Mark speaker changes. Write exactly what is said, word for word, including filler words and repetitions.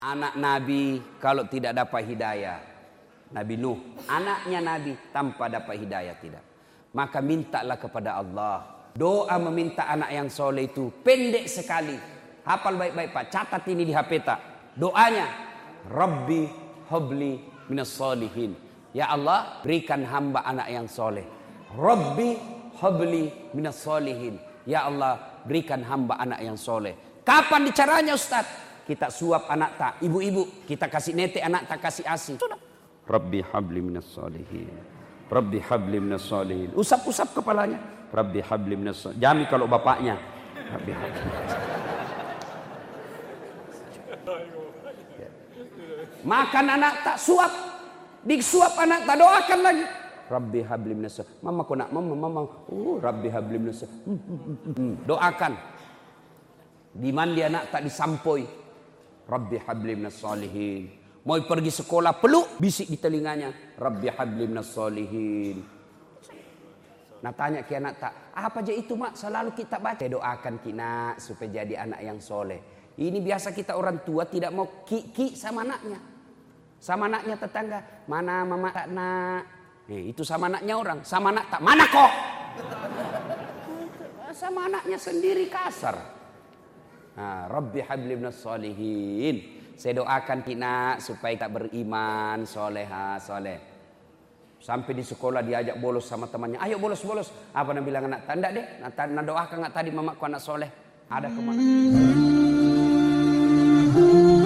Speaker 1: Anak Nabi kalau tidak dapat hidayah, Nabi Nuh, anaknya Nabi tanpa dapat hidayah tidak. Maka mintalah kepada Allah. Doa meminta anak yang soleh itu pendek sekali. Hafal baik-baik Pak, catat ini di H P tak. Doanya, Rabbi habli minas solihin. Ya Allah, berikan hamba anak yang soleh. Rabbi habli minas solihin. Ya Allah, berikan hamba anak yang soleh. Kapan caranya Ustaz? Kita suap anak tak, ibu-ibu, kita kasih nete anak tak, kasih asi. Sudah. Rabbi habli minas solihin. Rabbi habli minas solihin. Usap-usap kepalanya. Rabbi habli minas solihin. Jami kalau bapaknya. Rabbi habli. Makan anak tak, suap. Disuap anak tak, doakan lagi. Rabbi habli minas solihin. Mama kau nak, mama, mama. Oh, Rabbi habli minas solihin. Hmm, hmm, hmm. Doakan. Di mana dia anak tak disampoi. Rabbi habli minas solihin. Mau pergi sekolah peluk, bisik di telinganya. Rabbi habli minas solihin. Nah tanya ke anak tak, apa aja itu mak selalu kita baca. Doakan kita supaya jadi anak yang soleh. Ini biasa kita orang tua tidak mau ki-ki sama anaknya. Sama anaknya tetangga. Mana mama tak nak. Eh, itu sama anaknya orang. Sama anak tak, mana kok. Sama anaknya sendiri kasar. Nah, Rabbi habli minas solihin. Saya doakan kita supaya tak beriman, soleha, soleh. Sampai di sekolah diajak bolos sama temannya. Ayo bolos, bolos. Apa nak bilang anak tanda deh. Nak doakan nggak tadi mamaku anak soleh. Ada kemana?